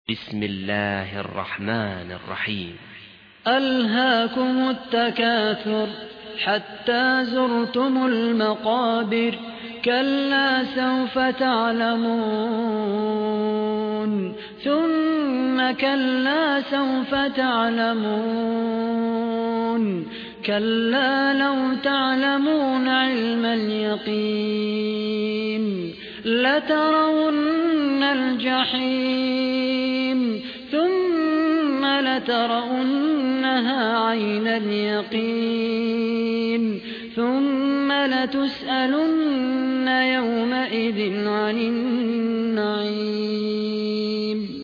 بسم الله الرحمن الرحيم. ألهاكم التكاثر حتى زرتم المقابر كلا سوف تعلمون ثم كلا سوف تعلمون كلا لو تعلمون علم اليقين لترون الجحيم ثم لترونها عين اليقين ثم لتسألن يومئذ عن النعيم.